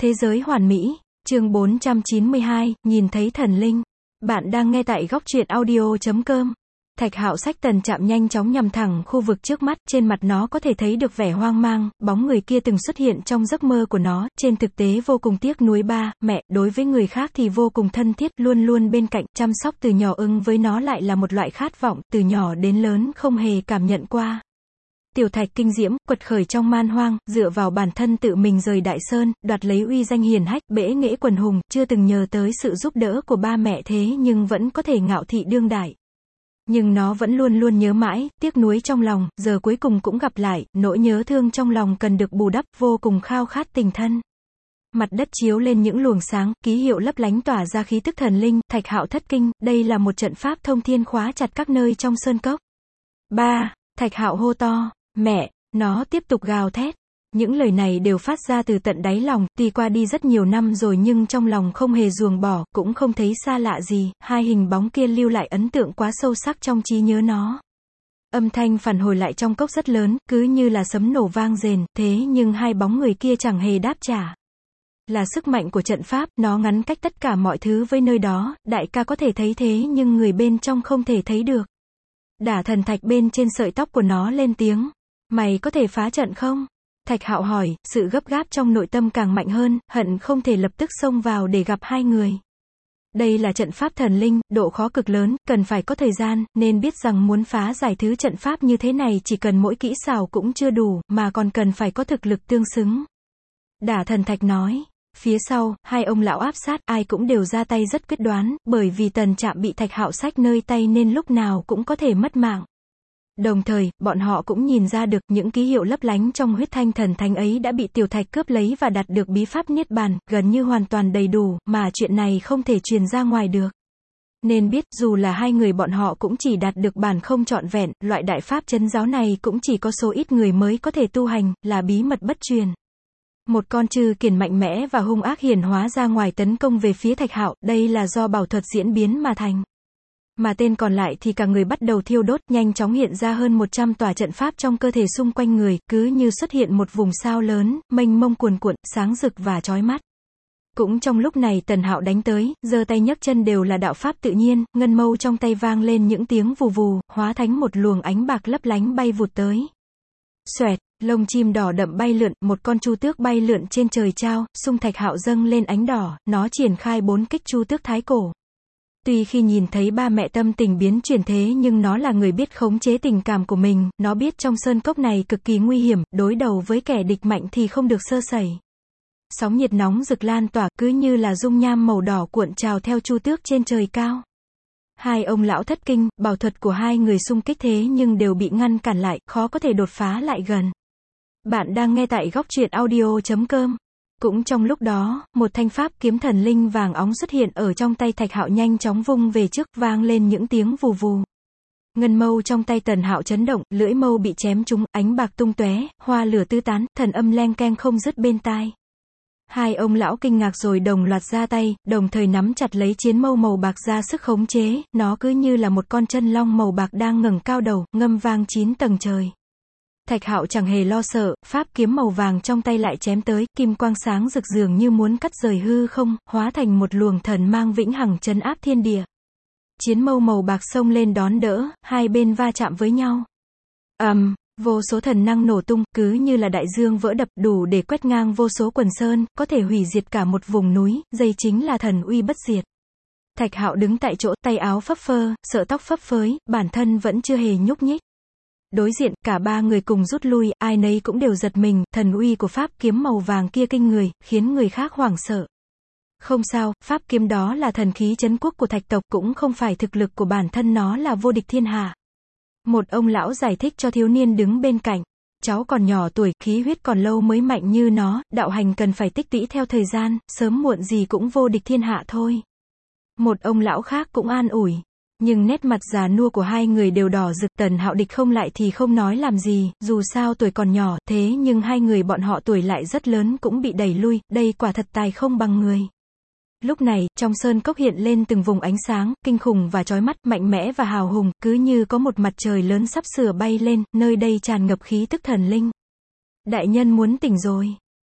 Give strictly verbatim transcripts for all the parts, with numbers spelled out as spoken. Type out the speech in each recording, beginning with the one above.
Thế giới hoàn mỹ, chương bốn trăm chín mươi hai, nhìn thấy thần linh. Bạn đang nghe tại góc truyện audio chấm com. Thạch Hạo xách tần trạm nhanh chóng nhằm thẳng khu vực trước mắt, trên mặt nó có thể thấy được vẻ hoang mang, bóng người kia từng xuất hiện trong giấc mơ của nó, trên thực tế vô cùng tiếc nuối ba, mẹ, đối với người khác thì vô cùng thân thiết, luôn luôn bên cạnh, chăm sóc từ nhỏ, ưng với nó lại là một loại khát vọng, từ nhỏ đến lớn không hề cảm nhận qua. Tiểu Thạch kinh diễm, quật khởi trong man hoang, dựa vào bản thân tự mình rời đại sơn, đoạt lấy uy danh hiển hách, bẽ nghễ quần hùng, chưa từng nhờ tới sự giúp đỡ của ba mẹ thế nhưng vẫn có thể ngạo thị đương đại. Nhưng nó vẫn luôn luôn nhớ mãi, tiếc nuối trong lòng, giờ cuối cùng cũng gặp lại, nỗi nhớ thương trong lòng cần được bù đắp, vô cùng khao khát tình thân. Mặt đất chiếu lên những luồng sáng, ký hiệu lấp lánh tỏa ra khí tức thần linh, Thạch Hạo thất kinh, đây là một trận pháp thông thiên khóa chặt các nơi trong sơn cốc. Ba, Thạch Hạo hô to, mẹ, nó tiếp tục gào thét. Những lời này đều phát ra từ tận đáy lòng, tuy qua đi rất nhiều năm rồi nhưng trong lòng không hề ruồng bỏ, cũng không thấy xa lạ gì, hai hình bóng kia lưu lại ấn tượng quá sâu sắc trong trí nhớ nó. Âm thanh phản hồi lại trong cốc rất lớn, cứ như là sấm nổ vang rền, thế nhưng hai bóng người kia chẳng hề đáp trả. Là sức mạnh của trận pháp, nó ngăn cách tất cả mọi thứ với nơi đó, đại ca có thể thấy thế nhưng người bên trong không thể thấy được. Đả thần thạch bên trên sợi tóc của nó lên tiếng, mày có thể phá trận không? Thạch Hạo hỏi, sự gấp gáp trong nội tâm càng mạnh hơn, hận không thể lập tức xông vào để gặp hai người. Đây là trận pháp thần linh, độ khó cực lớn, cần phải có thời gian, nên biết rằng muốn phá giải thứ trận pháp như thế này chỉ cần mỗi kỹ xảo cũng chưa đủ, mà còn cần phải có thực lực tương xứng. Đả thần thạch nói. Phía sau, hai ông lão áp sát, ai cũng đều ra tay rất quyết đoán, bởi vì tần trạm bị Thạch Hạo xách nơi tay nên lúc nào cũng có thể mất mạng. Đồng thời, bọn họ cũng nhìn ra được, những ký hiệu lấp lánh trong huyết thanh thần thánh ấy đã bị Tiểu Thạch cướp lấy và đạt được bí pháp niết bàn, gần như hoàn toàn đầy đủ, mà chuyện này không thể truyền ra ngoài được. Nên biết, dù là hai người bọn họ cũng chỉ đạt được bản không trọn vẹn, loại đại pháp trấn giáo này cũng chỉ có số ít người mới có thể tu hành, là bí mật bất truyền. Một con trư kiền mạnh mẽ và hung ác hiển hóa ra ngoài tấn công về phía Thạch Hạo, đây là do bảo thuật diễn biến mà thành. Mà tên còn lại thì cả người bắt đầu thiêu đốt, nhanh chóng hiện ra hơn một trăm tòa trận pháp trong cơ thể xung quanh người, cứ như xuất hiện một vùng sao lớn, mênh mông cuồn cuộn, sáng rực và chói mắt. Cũng trong lúc này Tần Hạo đánh tới, giơ tay nhấc chân đều là đạo pháp tự nhiên, ngân mâu trong tay vang lên những tiếng vù vù, hóa thành một luồng ánh bạc lấp lánh bay vụt tới. Xoẹt, lông chim đỏ đậm bay lượn, một con chu tước bay lượn trên trời trao, xung Thạch Hạo dâng lên ánh đỏ, nó triển khai bốn kích chu tước thái cổ. Tuy khi nhìn thấy ba mẹ tâm tình biến chuyển thế nhưng nó là người biết khống chế tình cảm của mình, nó biết trong sơn cốc này cực kỳ nguy hiểm, đối đầu với kẻ địch mạnh thì không được sơ sẩy. Sóng nhiệt nóng rực lan tỏa, cứ như là dung nham màu đỏ cuộn trào theo chu tước trên trời cao. Hai ông lão thất kinh, bảo thuật của hai người xung kích thế nhưng đều bị ngăn cản lại, khó có thể đột phá lại gần. Bạn đang nghe tại góc truyện audio chấm com. Cũng trong lúc đó, một thanh pháp kiếm thần linh vàng óng xuất hiện ở trong tay Thạch Hạo, nhanh chóng vung về trước, vang lên những tiếng vù vù. Ngân mâu trong tay Tần Hạo chấn động, lưỡi mâu bị chém trúng, ánh bạc tung tóe, hoa lửa tứ tán, thần âm leng keng không dứt bên tai. Hai ông lão kinh ngạc rồi đồng loạt ra tay, đồng thời nắm chặt lấy chiến mâu màu bạc ra sức khống chế, nó cứ như là một con chân long màu bạc đang ngẩng cao đầu, ngâm vang chín tầng trời. Thạch Hạo chẳng hề lo sợ, pháp kiếm màu vàng trong tay lại chém tới, kim quang sáng rực dường như muốn cắt rời hư không, hóa thành một luồng thần mang vĩnh hằng trấn áp thiên địa. Chiến mâu màu bạc xông lên đón đỡ, hai bên va chạm với nhau. ầm, um, vô số thần năng nổ tung, cứ như là đại dương vỡ đập, đủ để quét ngang vô số quần sơn, có thể hủy diệt cả một vùng núi, đây chính là thần uy bất diệt. Thạch Hạo đứng tại chỗ, tay áo phấp phơ, sợ tóc phấp phới, bản thân vẫn chưa hề nhúc nhích. Đối diện, cả ba người cùng rút lui, ai nấy cũng đều giật mình, thần uy của pháp kiếm màu vàng kia kinh người, khiến người khác hoảng sợ. Không sao, pháp kiếm đó là thần khí trấn quốc của Thạch tộc, cũng không phải thực lực của bản thân nó là vô địch thiên hạ. Một ông lão giải thích cho thiếu niên đứng bên cạnh. Cháu còn nhỏ tuổi, khí huyết còn lâu mới mạnh như nó, đạo hành cần phải tích lũy theo thời gian, sớm muộn gì cũng vô địch thiên hạ thôi. Một ông lão khác cũng an ủi. Nhưng nét mặt già nua của hai người đều đỏ rực. Tần Hạo địch không lại thì không nói làm gì, dù sao tuổi còn nhỏ, thế nhưng hai người bọn họ tuổi lại rất lớn cũng bị đẩy lui, đây quả thật tài không bằng người. Lúc này, trong sơn cốc hiện lên từng vùng ánh sáng, kinh khủng và chói mắt, mạnh mẽ và hào hùng, cứ như có một mặt trời lớn sắp sửa bay lên, nơi đây tràn ngập khí tức thần linh. Đại nhân muốn tỉnh rồi.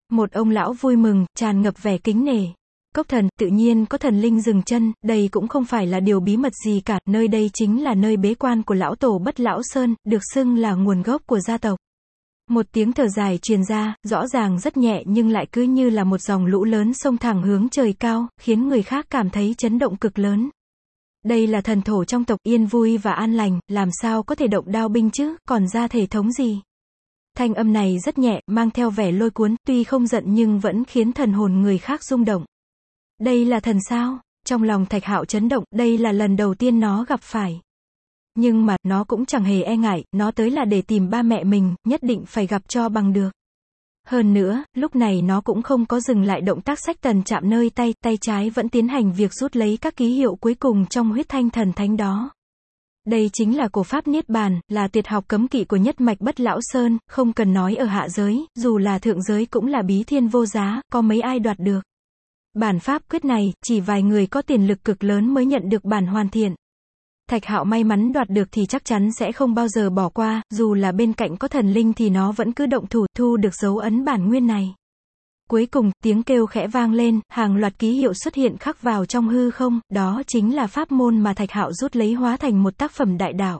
Một ông lão vui mừng, tràn ngập vẻ kính nể. Cốc thần, tự nhiên có thần linh dừng chân, đây cũng không phải là điều bí mật gì cả, nơi đây chính là nơi bế quan của lão tổ Bất Lão Sơn, được xưng là nguồn gốc của gia tộc. Một tiếng thở dài truyền ra, rõ ràng rất nhẹ nhưng lại cứ như là một dòng lũ lớn xông thẳng hướng trời cao, khiến người khác cảm thấy chấn động cực lớn. Đây là thần thổ trong tộc, yên vui và an lành, làm sao có thể động đao binh chứ, còn ra thể thống gì. Thanh âm này rất nhẹ, mang theo vẻ lôi cuốn, tuy không giận nhưng vẫn khiến thần hồn người khác rung động. Đây là thần sao? Trong lòng Thạch Hạo chấn động, đây là lần đầu tiên nó gặp phải. Nhưng mà, nó cũng chẳng hề e ngại, nó tới là để tìm ba mẹ mình, nhất định phải gặp cho bằng được. Hơn nữa, lúc này nó cũng không có dừng lại động tác xách tần chạm nơi tay, tay trái vẫn tiến hành việc rút lấy các ký hiệu cuối cùng trong huyết thanh thần thánh đó. Đây chính là cổ pháp Niết Bàn, là tuyệt học cấm kỵ của nhất mạch Bất Lão Sơn, không cần nói ở hạ giới, dù là thượng giới cũng là bí thiên vô giá, có mấy ai đoạt được. Bản pháp quyết này, chỉ vài người có tiền lực cực lớn mới nhận được bản hoàn thiện. Thạch Hạo may mắn đoạt được thì chắc chắn sẽ không bao giờ bỏ qua, dù là bên cạnh có thần linh thì nó vẫn cứ động thủ, thu được dấu ấn bản nguyên này. Cuối cùng, tiếng kêu khẽ vang lên, hàng loạt ký hiệu xuất hiện khắc vào trong hư không, đó chính là pháp môn mà Thạch Hạo rút lấy hóa thành một tác phẩm đại đạo.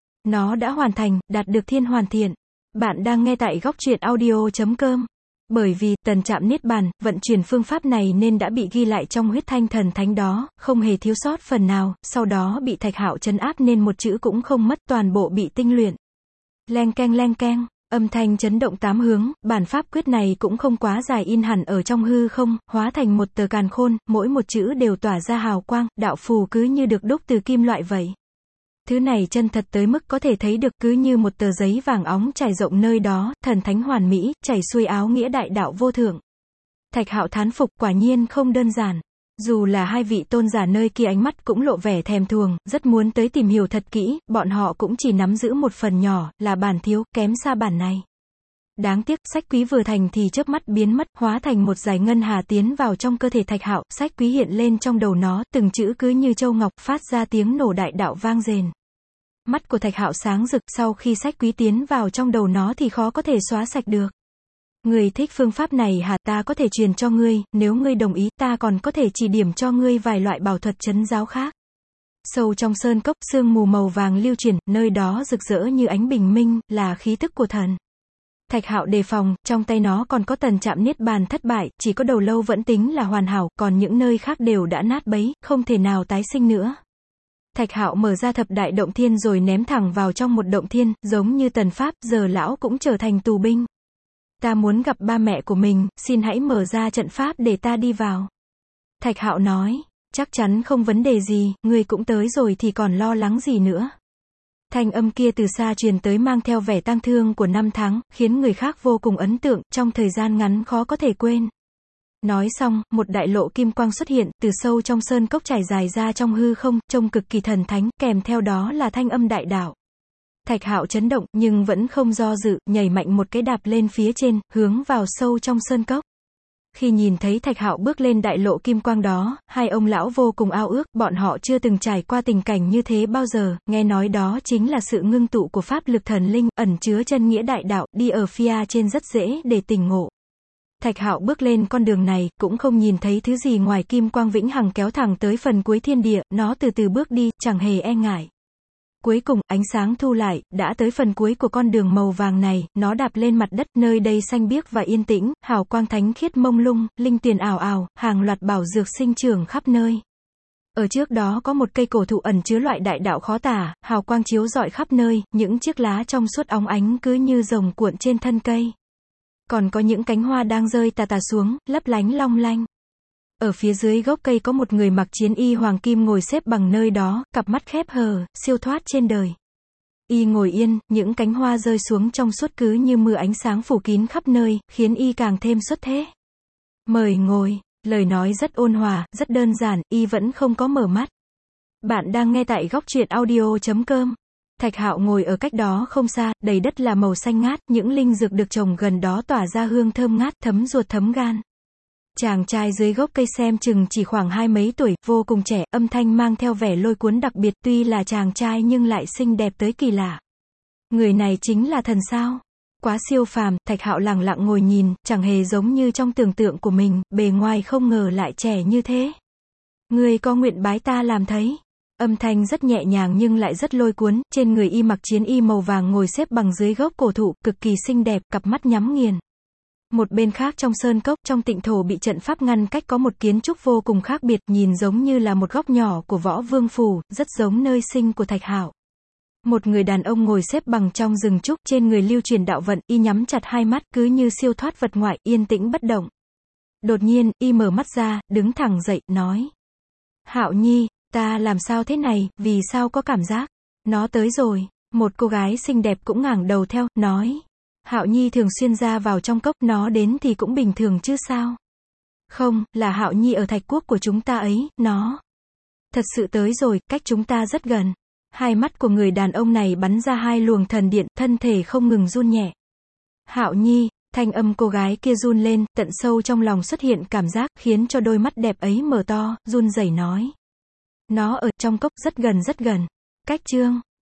Nó đã hoàn thành, đạt được thiên hoàn thiện. Bạn đang nghe tại góc truyện audio chấm com. Bởi vì, tần chạm niết bàn, vận chuyển phương pháp này nên đã bị ghi lại trong huyết thanh thần thánh đó, không hề thiếu sót phần nào, sau đó bị Thạch Hạo trấn áp nên một chữ cũng không mất, toàn bộ bị tinh luyện. Leng keng leng keng, âm thanh chấn động tám hướng, bản pháp quyết này cũng không quá dài in hẳn ở trong hư không, hóa thành một tờ càn khôn, mỗi một chữ đều tỏa ra hào quang, đạo phù cứ như được đúc từ kim loại vậy. Thứ này chân thật tới mức có thể thấy được, cứ như một tờ giấy vàng óng trải rộng nơi đó, thần thánh hoàn mỹ, chảy xuôi áo nghĩa đại đạo vô thượng. Thạch Hạo thán phục, quả nhiên không đơn giản. Dù là hai vị tôn giả nơi kia ánh mắt cũng lộ vẻ thèm thuồng, rất muốn tới tìm hiểu thật kỹ, bọn họ cũng chỉ nắm giữ một phần nhỏ, là bản thiếu, kém xa bản này. Đáng tiếc, sách quý vừa thành thì chớp mắt biến mất, hóa thành một dải ngân hà tiến vào trong cơ thể Thạch Hạo, sách quý hiện lên trong đầu nó, từng chữ cứ như châu ngọc, phát ra tiếng nổ đại đạo vang rền. Mắt của Thạch Hạo sáng rực, sau khi sách quý tiến vào trong đầu nó thì khó có thể xóa sạch được. Ngươi thích phương pháp này hả? Ta có thể truyền cho ngươi, nếu ngươi đồng ý, ta còn có thể chỉ điểm cho ngươi vài loại bảo thuật trấn giáo khác. Sâu trong sơn cốc, sương mù màu vàng lưu chuyển, nơi đó rực rỡ như ánh bình minh, là khí tức của thần. Thạch Hạo đề phòng, trong tay nó còn có tần chạm niết bàn thất bại, chỉ có đầu lâu vẫn tính là hoàn hảo, còn những nơi khác đều đã nát bấy, không thể nào tái sinh nữa. Thạch Hạo mở ra thập đại động thiên rồi ném thẳng vào trong một động thiên, giống như tần pháp, giờ lão cũng trở thành tù binh. Ta muốn gặp ba mẹ của mình, xin hãy mở ra trận pháp để ta đi vào. Thạch Hạo nói, chắc chắn không vấn đề gì, ngươi cũng tới rồi thì còn lo lắng gì nữa. Thanh âm kia từ xa truyền tới mang theo vẻ tang thương của năm tháng, khiến người khác vô cùng ấn tượng, trong thời gian ngắn khó có thể quên. Nói xong, một đại lộ kim quang xuất hiện, từ sâu trong sơn cốc trải dài ra trong hư không, trông cực kỳ thần thánh, kèm theo đó là thanh âm đại đạo. Thạch Hạo chấn động, nhưng vẫn không do dự, nhảy mạnh một cái đạp lên phía trên, hướng vào sâu trong sơn cốc. Khi nhìn thấy Thạch Hạo bước lên đại lộ kim quang đó, hai ông lão vô cùng ao ước, bọn họ chưa từng trải qua tình cảnh như thế bao giờ, nghe nói đó chính là sự ngưng tụ của pháp lực thần linh, ẩn chứa chân nghĩa đại đạo, đi ở phía trên rất dễ để tỉnh ngộ. Thạch Hạo bước lên con đường này, cũng không nhìn thấy thứ gì ngoài kim quang vĩnh hằng kéo thẳng tới phần cuối thiên địa, nó từ từ bước đi, chẳng hề e ngại. Cuối cùng, ánh sáng thu lại, đã tới phần cuối của con đường màu vàng này, nó đạp lên mặt đất, nơi đây xanh biếc và yên tĩnh, hào quang thánh khiết mông lung, linh tuyền ảo ảo, hàng loạt bảo dược sinh trưởng khắp nơi. Ở trước đó có một cây cổ thụ ẩn chứa loại đại đạo khó tả, hào quang chiếu rọi khắp nơi, những chiếc lá trong suốt óng ánh cứ như rồng cuộn trên thân cây. Còn có những cánh hoa đang rơi tà tà xuống, lấp lánh long lanh. Ở phía dưới gốc cây có một người mặc chiến y hoàng kim ngồi xếp bằng nơi đó, cặp mắt khép hờ, siêu thoát trên đời. Y ngồi yên, những cánh hoa rơi xuống trong suốt cứ như mưa ánh sáng phủ kín khắp nơi, khiến y càng thêm xuất thế. Mời ngồi, lời nói rất ôn hòa, rất đơn giản, y vẫn không có mở mắt. Bạn đang nghe tại góc truyện audio chấm com. Thạch Hạo ngồi ở cách đó không xa, đầy đất là màu xanh ngát, những linh dược được trồng gần đó tỏa ra hương thơm ngát, thấm ruột thấm gan. Chàng trai dưới gốc cây xem chừng chỉ khoảng hai mấy tuổi, vô cùng trẻ, âm thanh mang theo vẻ lôi cuốn đặc biệt, tuy là chàng trai nhưng lại xinh đẹp tới kỳ lạ. Người này chính là thần sao? Quá siêu phàm, Thạch Hạo lẳng lặng ngồi nhìn, chẳng hề giống như trong tưởng tượng của mình, bề ngoài không ngờ lại trẻ như thế. Ngươi có nguyện bái ta làm thấy? Âm thanh rất nhẹ nhàng nhưng lại rất lôi cuốn, trên người y mặc chiến y màu vàng ngồi xếp bằng dưới gốc cổ thụ, cực kỳ xinh đẹp, cặp mắt nhắm nghiền. Một bên khác trong sơn cốc, trong tịnh thổ bị trận pháp ngăn cách có một kiến trúc vô cùng khác biệt, nhìn giống như là một góc nhỏ của Võ Vương phủ, rất giống nơi sinh của Thạch Hạo. Một người đàn ông ngồi xếp bằng trong rừng trúc, trên người lưu truyền đạo vận, y nhắm chặt hai mắt, cứ như siêu thoát vật ngoại, yên tĩnh bất động. Đột nhiên, y mở mắt ra, đứng thẳng dậy, nói: Hạo Nhi, ta làm sao thế này, vì sao có cảm giác nó tới rồi. Một cô gái xinh đẹp cũng ngẩng đầu theo, nói: Hạo Nhi thường xuyên ra vào trong cốc, nó đến thì cũng bình thường chứ sao. Không, là Hạo Nhi ở Thạch Quốc của chúng ta ấy, nó thật sự tới rồi, cách chúng ta rất gần. Hai mắt của người đàn ông này bắn ra hai luồng thần điện, thân thể không ngừng run nhẹ. Hạo Nhi, thanh âm cô gái kia run lên, tận sâu trong lòng xuất hiện cảm giác, khiến cho đôi mắt đẹp ấy mở to, run rẩy nói: Nó ở trong cốc, rất gần rất gần. Cách chương